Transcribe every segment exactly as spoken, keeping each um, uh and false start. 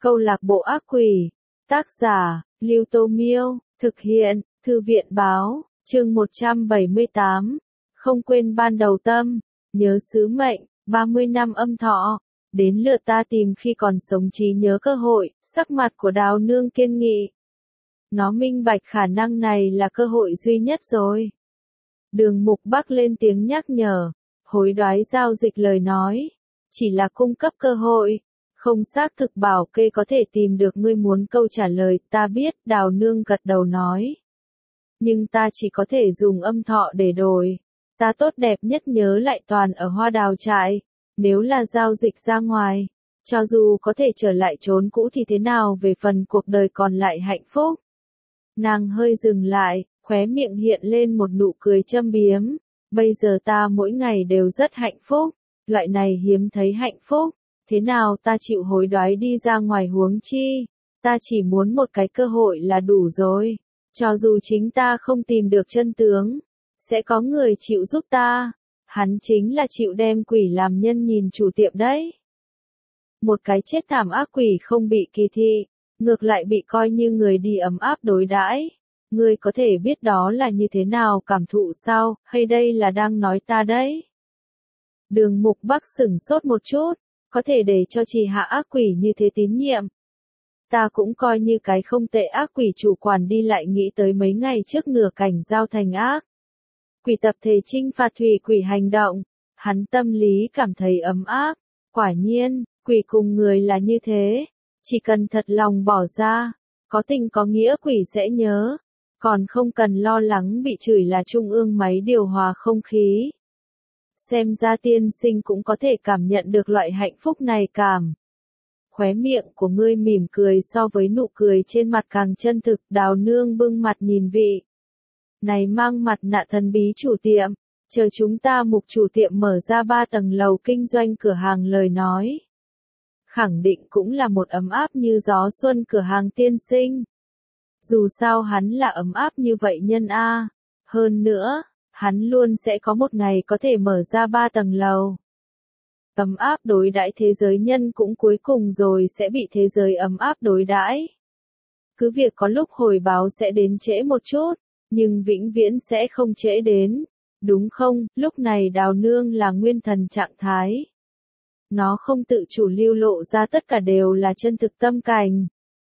Câu lạc bộ ác quỷ. Tác giả, Lưu Tô Miêu. Thực hiện, Thư viện Báo. Chương một trăm bảy mươi tám. Không quên ban đầu tâm. Nhớ sứ mệnh. ba mươi năm âm thọ. Đến lượt ta tìm khi còn sống trí nhớ cơ hội. Sắc mặt của Đào Nương kiên nghị. Nó minh bạch khả năng này là cơ hội duy nhất rồi. Đường Mục Bắc lên tiếng nhắc nhở. Hối đoái giao dịch lời nói. Chỉ là cung cấp cơ hội. Không xác thực bảo kê có thể tìm được ngươi muốn câu trả lời. Ta biết, Đào Nương gật đầu nói. Nhưng ta chỉ có thể dùng âm thọ để đổi. Ta tốt đẹp nhất nhớ lại toàn ở Hoa Đào trại. Nếu là giao dịch ra ngoài, cho dù có thể trở lại chốn cũ thì thế nào về phần cuộc đời còn lại hạnh phúc. Nàng hơi dừng lại, khóe miệng hiện lên một nụ cười châm biếm. Bây giờ ta mỗi ngày đều rất hạnh phúc, loại này hiếm thấy hạnh phúc. Thế nào ta chịu hối đoái đi ra ngoài huống chi, ta chỉ muốn một cái cơ hội là đủ rồi. Cho dù chính ta không tìm được chân tướng, sẽ có người chịu giúp ta. Hắn chính là chịu đem quỷ làm nhân nhìn chủ tiệm đấy. Một cái chết thảm ác quỷ không bị kỳ thị, ngược lại bị coi như người đi ấm áp đối đãi. Ngươi có thể biết đó là như thế nào cảm thụ sao, hay đây là đang nói ta đấy? Đường Mục Bắc sửng sốt một chút, có thể để cho trì hạ ác quỷ như thế tín nhiệm. Ta cũng coi như cái không tệ ác quỷ chủ quản đi lại nghĩ tới mấy ngày trước nửa cảnh giao thành ác. Quỷ tập thể trinh phạt thủy quỷ hành động, hắn tâm lý cảm thấy ấm áp. Quả nhiên, quỷ cùng người là như thế, chỉ cần thật lòng bỏ ra, có tình có nghĩa quỷ sẽ nhớ, còn không cần lo lắng bị chửi là trung ương máy điều hòa không khí. Xem ra tiên sinh cũng có thể cảm nhận được loại hạnh phúc này cảm. Khóe miệng của ngươi mỉm cười so với nụ cười trên mặt càng chân thực. Đào Nương bưng mặt nhìn vị này mang mặt nạ thần bí chủ tiệm, chờ chúng ta Mục chủ tiệm mở ra ba tầng lầu kinh doanh cửa hàng lời nói. Khẳng định cũng là một ấm áp như gió xuân cửa hàng tiên sinh. Dù sao hắn là ấm áp như vậy nhân a. Hơn nữa, hắn luôn sẽ có một ngày có thể mở ra ba tầng lầu. Ấm áp đối đãi thế giới nhân cũng cuối cùng rồi sẽ bị thế giới ấm áp đối đãi. Cứ việc có lúc hồi báo sẽ đến trễ một chút, nhưng vĩnh viễn sẽ không trễ đến. Đúng không? Lúc này Đào Nương là nguyên thần trạng thái. Nó không tự chủ lưu lộ ra tất cả đều là chân thực tâm cảnh.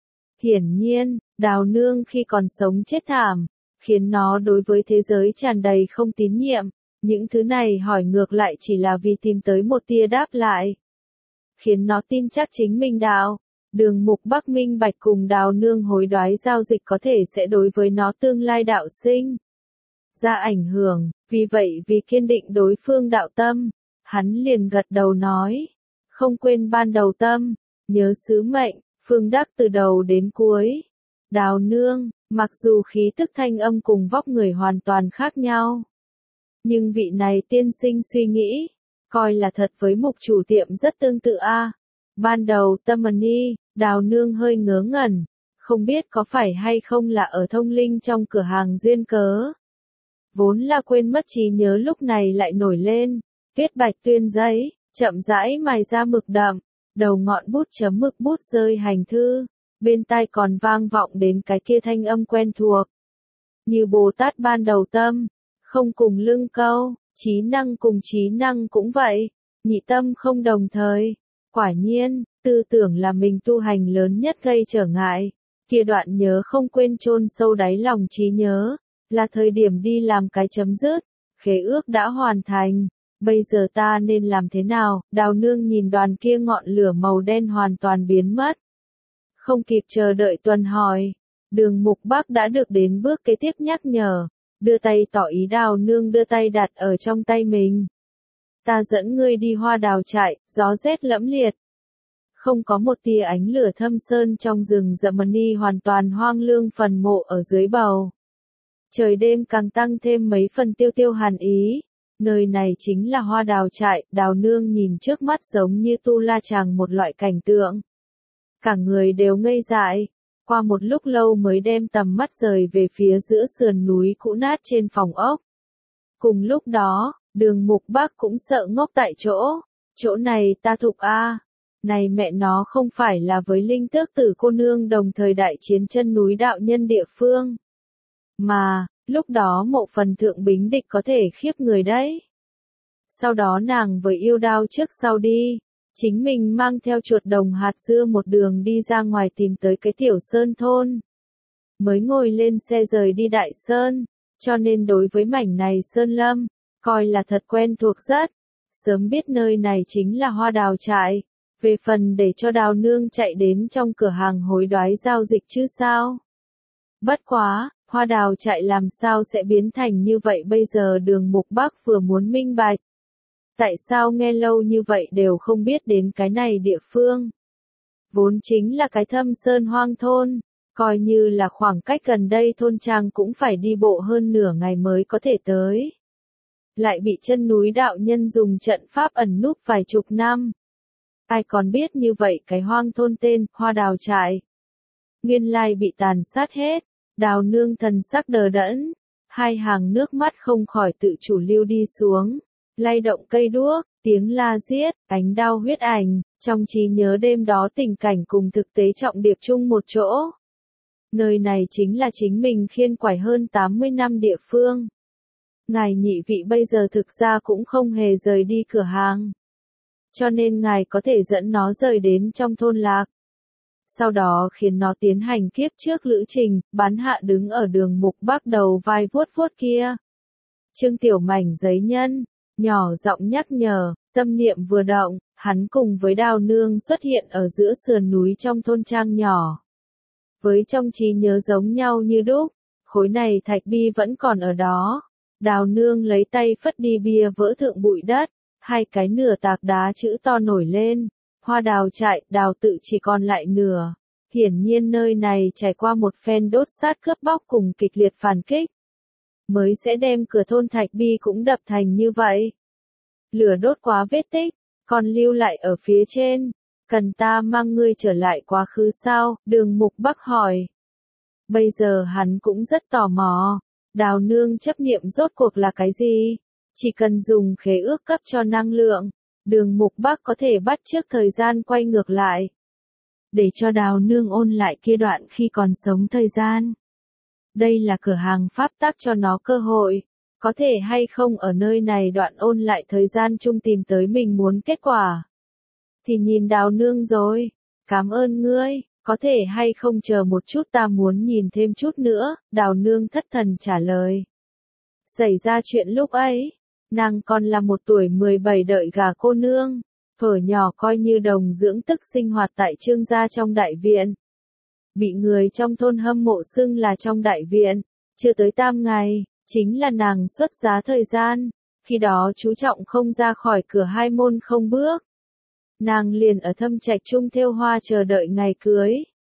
Hiển nhiên, Đào Nương khi còn sống chết thảm, khiến nó đối với thế giới tràn đầy không tín nhiệm. Những thứ này hỏi ngược lại chỉ là vì tìm tới một tia đáp lại. Khiến nó tin chắc chính mình đạo. Đường Mục Bắc minh bạch cùng Đào Nương hối đoái giao dịch có thể sẽ đối với nó tương lai đạo sinh ra ảnh hưởng. Vì vậy vì kiên định đối phương đạo tâm, hắn liền gật đầu nói. Không quên ban đầu tâm, nhớ sứ mệnh, phương đắc từ đầu đến cuối. Đào Nương, mặc dù khí tức thanh âm cùng vóc người hoàn toàn khác nhau, nhưng vị này tiên sinh suy nghĩ, coi là thật với Mục chủ tiệm rất tương tự a. À. Ban đầu tâm ni, Đào Nương hơi ngớ ngẩn, không biết có phải hay không là ở thông linh trong cửa hàng duyên cớ. Vốn là quên mất trí nhớ lúc này lại nổi lên, viết bạch tuyên giấy, chậm rãi mài ra mực đậm, đầu ngọn bút chấm mực bút rơi hành thư, bên tai còn vang vọng đến cái kia thanh âm quen thuộc. Như Bồ Tát ban đầu tâm, không cùng lưng câu, trí năng cùng trí năng cũng vậy, nhị tâm không đồng thời. Quả nhiên, tư tưởng là mình tu hành lớn nhất gây trở ngại. Kia đoạn nhớ không quên chôn sâu đáy lòng trí nhớ, là thời điểm đi làm cái chấm dứt, khế ước đã hoàn thành. Bây giờ ta nên làm thế nào? Đào Nương nhìn đoàn kia ngọn lửa màu đen hoàn toàn biến mất. Không kịp chờ đợi tuần hỏi, Đường Mục Bắc đã được đến bước kế tiếp nhắc nhở, đưa tay tỏ ý Đào Nương đưa tay đặt ở trong tay mình. Ta dẫn ngươi đi Hoa Đào trại, gió rét lẫm liệt. Không có một tia ánh lửa thâm sơn trong rừng rậm ni hoàn toàn hoang lương phần mộ ở dưới bầu. Trời đêm càng tăng thêm mấy phần tiêu tiêu hàn ý. Nơi này chính là Hoa Đào trại. Đào Nương nhìn trước mắt giống như tu la chàng một loại cảnh tượng. Cả người đều ngây dại. Qua một lúc lâu mới đem tầm mắt rời về phía giữa sườn núi cũ nát trên phòng ốc. Cùng lúc đó, Đường Mục Bắc cũng sợ ngốc tại chỗ. Chỗ này ta thục a. Này mẹ nó không phải là với Linh Tước Tử cô nương đồng thời đại chiến chân núi đạo nhân địa phương. Mà, lúc đó Mộ Phần thượng bính địch có thể khiếp người đấy. Sau đó nàng với yêu đao trước sau đi, chính mình mang theo chuột đồng hạt dưa một đường đi ra ngoài tìm tới cái tiểu sơn thôn. Mới ngồi lên xe rời đi Đại Sơn, cho nên đối với mảnh này Sơn Lâm, coi là thật quen thuộc rất. Sớm biết nơi này chính là Hoa Đào trại, về phần để cho Đào nương chạy đến trong cửa hàng hối đoái giao dịch chứ sao. Bất quá, Hoa Đào trại làm sao sẽ biến thành như vậy bây giờ Đường Mục Bắc vừa muốn minh bạch. Tại sao nghe lâu như vậy đều không biết đến cái này địa phương? Vốn chính là cái thâm sơn hoang thôn, coi như là khoảng cách gần đây thôn trang cũng phải đi bộ hơn nửa ngày mới có thể tới. Lại bị chân núi đạo nhân dùng trận pháp ẩn núp vài chục năm. Ai còn biết như vậy cái hoang thôn tên Hoa Đào trại. Nguyên lai bị tàn sát hết, Đào nương thần sắc đờ đẫn, hai hàng nước mắt không khỏi tự chủ lưu đi xuống. Lay động cây đuốc, tiếng la giết, ánh đao huyết ảnh, trong trí nhớ đêm đó tình cảnh cùng thực tế trọng điệp chung một chỗ. Nơi này chính là chính mình khiên quải hơn tám mươi năm địa phương. Ngài nhị vị bây giờ thực ra cũng không hề rời đi cửa hàng. Cho nên ngài có thể dẫn nó rời đến trong thôn lạc. Sau đó khiến nó tiến hành kiếp trước lữ trình, bán hạ đứng ở Đường Mục Bắc đầu vai vuốt vuốt kia. Trương Tiểu mảnh giấy nhân. Nhỏ giọng nhắc nhở, tâm niệm vừa động, hắn cùng với Đào nương xuất hiện ở giữa sườn núi trong thôn trang nhỏ. Với trong trí nhớ giống nhau như đúc, khối này thạch bi vẫn còn ở đó. Đào nương lấy tay phất đi bia vỡ thượng bụi đất, hai cái nửa tạc đá chữ to nổi lên. Hoa Đào trại, Đào tự chỉ còn lại nửa. Hiển nhiên nơi này trải qua một phen đốt sát cướp bóc cùng kịch liệt phản kích. Mới sẽ đem cửa thôn thạch bi cũng đập thành như vậy. Lửa đốt quá vết tích, còn lưu lại ở phía trên. Cần ta mang ngươi trở lại quá khứ sao? Đường Mục Bắc hỏi. Bây giờ hắn cũng rất tò mò. Đào nương chấp niệm rốt cuộc là cái gì? Chỉ cần dùng khế ước cấp cho năng lượng, Đường Mục Bắc có thể bắt chước thời gian quay ngược lại. Để cho Đào nương ôn lại kia đoạn khi còn sống thời gian. Đây là cửa hàng pháp tắc cho nó cơ hội, có thể hay không ở nơi này đoạn ôn lại thời gian chung tìm tới mình muốn kết quả. Thì nhìn Đào nương rồi, cảm ơn ngươi, có thể hay không chờ một chút ta muốn nhìn thêm chút nữa, Đào nương thất thần trả lời. Xảy ra chuyện lúc ấy, nàng còn là một tuổi mười bảy đợi gà cô nương, thuở nhỏ coi như đồng dưỡng tức sinh hoạt tại Trương gia trong đại viện. Bị người trong thôn hâm mộ xưng là trong đại viện, chưa tới tam ngày, chính là nàng xuất giá thời gian, khi đó chú trọng không ra khỏi cửa hai môn không bước. Nàng liền ở thâm trạch trung thêu hoa chờ đợi ngày cưới.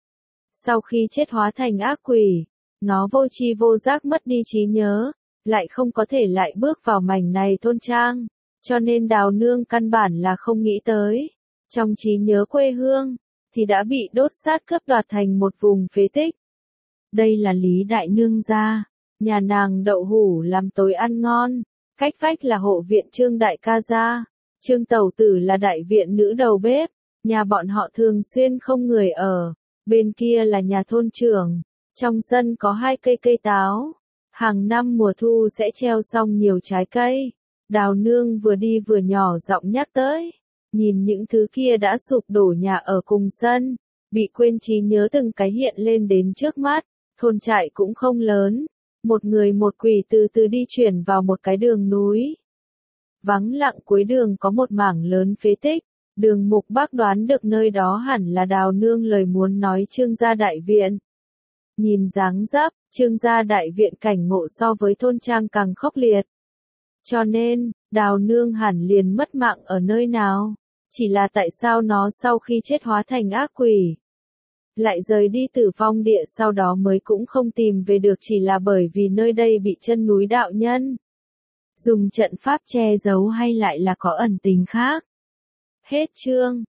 Sau khi chết hóa thành ác quỷ, nó vô tri vô giác mất đi trí nhớ, lại không có thể lại bước vào mảnh này thôn trang, cho nên Đào nương căn bản là không nghĩ tới. Trong trí nhớ quê hương, thì đã bị đốt sát cướp đoạt thành một vùng phế tích. Đây là Lý Đại Nương gia, nhà nàng đậu hủ làm tối ăn ngon, cách vách là hộ viện Trương Đại ca gia, Trương Tẩu Tử là đại viện nữ đầu bếp, nhà bọn họ thường xuyên không người ở, bên kia là nhà thôn trưởng, trong sân có hai cây cây táo, hàng năm mùa thu sẽ treo xong nhiều trái cây. Đào nương vừa đi vừa nhỏ giọng nhắc tới. Nhìn những thứ kia đã sụp đổ nhà ở cùng sân, bị quên trí nhớ từng cái hiện lên đến trước mắt, thôn trại cũng không lớn, một người một quỷ từ từ đi chuyển vào một cái đường núi. Vắng lặng cuối đường có một mảng lớn phế tích, Đường Mục Bắc đoán được nơi đó hẳn là Đào nương lời muốn nói Trương gia đại viện. Nhìn dáng dấp, Trương gia đại viện cảnh ngộ so với thôn trang càng khốc liệt. Cho nên, Đào nương hẳn liền mất mạng ở nơi nào, chỉ là tại sao nó sau khi chết hóa thành ác quỷ, lại rời đi Tử Vong địa sau đó mới cũng không tìm về được, chỉ là bởi vì nơi đây bị chân núi đạo nhân dùng trận pháp che giấu hay lại là có ẩn tình khác. Hết chương.